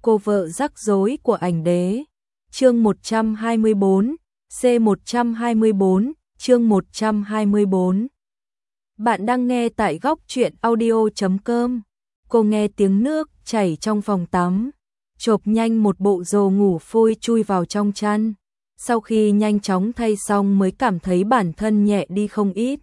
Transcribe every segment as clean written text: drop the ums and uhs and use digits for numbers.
Cô vợ rắc rối của ảnh đế. Chương 124, C124, chương 124. Bạn đang nghe tại góc truyện audio.com. Cô nghe tiếng nước chảy trong phòng tắm, chộp nhanh một bộ đồ ngủ phôi chui vào trong chăn. Sau khi nhanh chóng thay xong mới cảm thấy bản thân nhẹ đi không ít.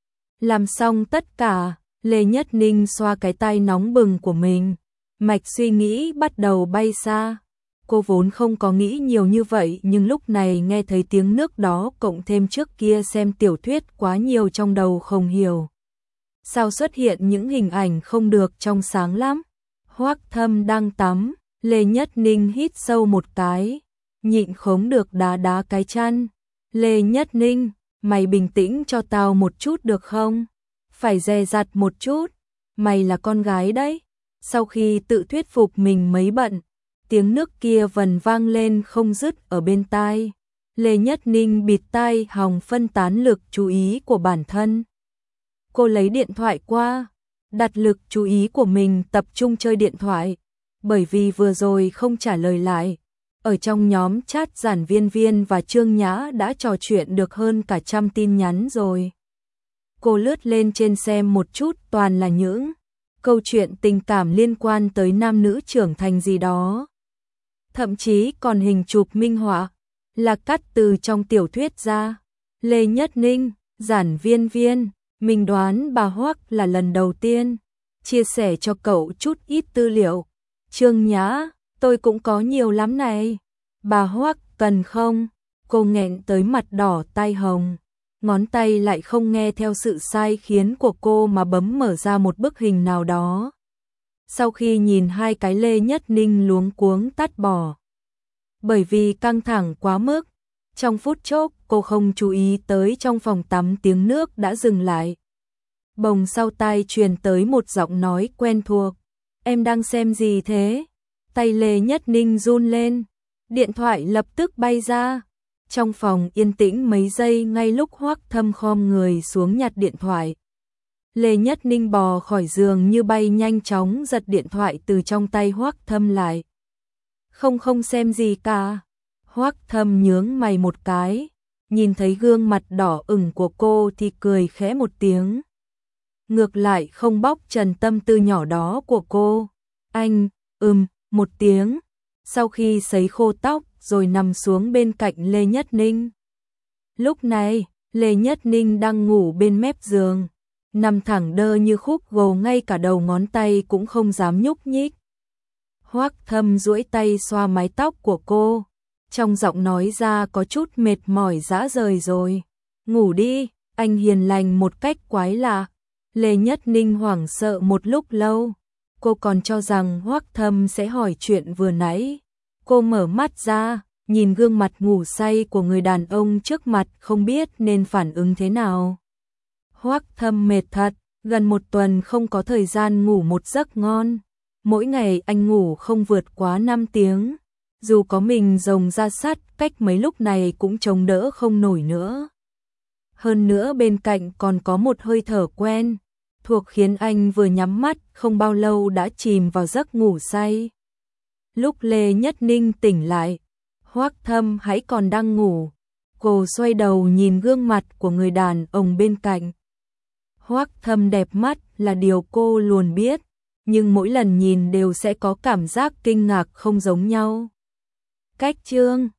Làm xong tất cả, Lê Nhất Ninh xoa cái tai nóng bừng của mình. Mạch suy nghĩ bắt đầu bay xa. Cô vốn không có nghĩ nhiều như vậy, nhưng lúc này nghe thấy tiếng nước đó cộng thêm trước kia xem tiểu thuyết quá nhiều trong đầu không hiểu sao xuất hiện những hình ảnh không được trong sáng lắm. Hoắc Thâm đang tắm, Lê Nhất Ninh hít sâu một cái, nhịn không được đá cái chăn. Lê Nhất Ninh, mày bình tĩnh cho tao một chút được không? Phải dè dặt một chút, mày là con gái đấy. Sau khi tự thuyết phục mình mấy bận, tiếng nước kia vần vang lên không dứt ở bên tai. Lê Nhất Ninh bịt tai hòng phân tán lực chú ý của bản thân. Cô lấy điện thoại qua, đặt lực chú ý của mình tập trung chơi điện thoại, bởi vì vừa rồi không trả lời lại. Ở trong nhóm chat Giản Viên Viên và Trương Nhã đã trò chuyện được hơn cả 100 tin nhắn rồi. Cô lướt lên trên xem một chút, toàn là những câu chuyện tình cảm liên quan tới nam nữ trưởng thành gì đó. Thậm chí còn hình chụp minh họa, là cắt từ trong tiểu thuyết ra. Lê Nhất Ninh, Giản Viên Viên, mình đoán bà Hoắc là lần đầu tiên chia sẻ cho cậu chút ít tư liệu. Trương Nhã, tôi cũng có nhiều lắm này. Bà Hoắc, cần không? Cô nghẹn tới mặt đỏ tai hồng. Ngón tay lại không nghe theo sự sai khiến của cô mà bấm mở ra một bức hình nào đó. Sau khi nhìn hai cái, Lê Nhất Ninh luống cuống tắt bỏ. Bởi vì căng thẳng quá mức, trong phút chốc cô không chú ý tới trong phòng tắm tiếng nước đã dừng lại. Bồng sau tai truyền tới một giọng nói quen thuộc. Em đang xem gì thế? Tay Lê Nhất Ninh run lên, điện thoại lập tức bay ra. Trong phòng yên tĩnh mấy giây, ngay lúc Hoắc Thâm khom người xuống nhặt điện thoại. Lê Nhất Ninh bò khỏi giường như bay, nhanh chóng giật điện thoại từ trong tay Hoắc Thâm lại. Không xem gì cả. Hoắc Thâm nhướng mày một cái, nhìn thấy gương mặt đỏ ửng của cô thì cười khẽ một tiếng. Ngược lại không bóc trần tâm tư nhỏ đó của cô. Anh, một tiếng, sau khi sấy khô tóc rồi nằm xuống bên cạnh Lê Nhất Ninh. Lúc này, Lê Nhất Ninh đang ngủ bên mép giường, nằm thẳng đơ như khúc gỗ, ngay cả đầu ngón tay cũng không dám nhúc nhích. Hoắc Thâm duỗi tay xoa mái tóc của cô, trong giọng nói ra có chút mệt mỏi, rã rời rồi. Ngủ đi, anh hiền lành một cách quái lạ. Lê Nhất Ninh hoảng sợ một lúc lâu, cô còn cho rằng Hoắc Thâm sẽ hỏi chuyện vừa nãy. Cô mở mắt ra, nhìn gương mặt ngủ say của người đàn ông trước mặt, không biết nên phản ứng thế nào. Hoắc Thâm mệt thật, gần một tuần không có thời gian ngủ một giấc ngon. Mỗi ngày anh ngủ không vượt quá 5 tiếng. Dù có mình rồng ra sắt, cách mấy lúc này cũng chống đỡ không nổi nữa. Hơn nữa bên cạnh còn có một hơi thở quen thuộc khiến anh vừa nhắm mắt không bao lâu đã chìm vào giấc ngủ say. Lúc Lê Nhất Ninh tỉnh lại, Hoắc Thâm hãy còn đang ngủ. Cô xoay đầu nhìn gương mặt của người đàn ông bên cạnh. Hoắc Thâm đẹp mắt là điều cô luôn biết, nhưng mỗi lần nhìn đều sẽ có cảm giác kinh ngạc không giống nhau. Cách chương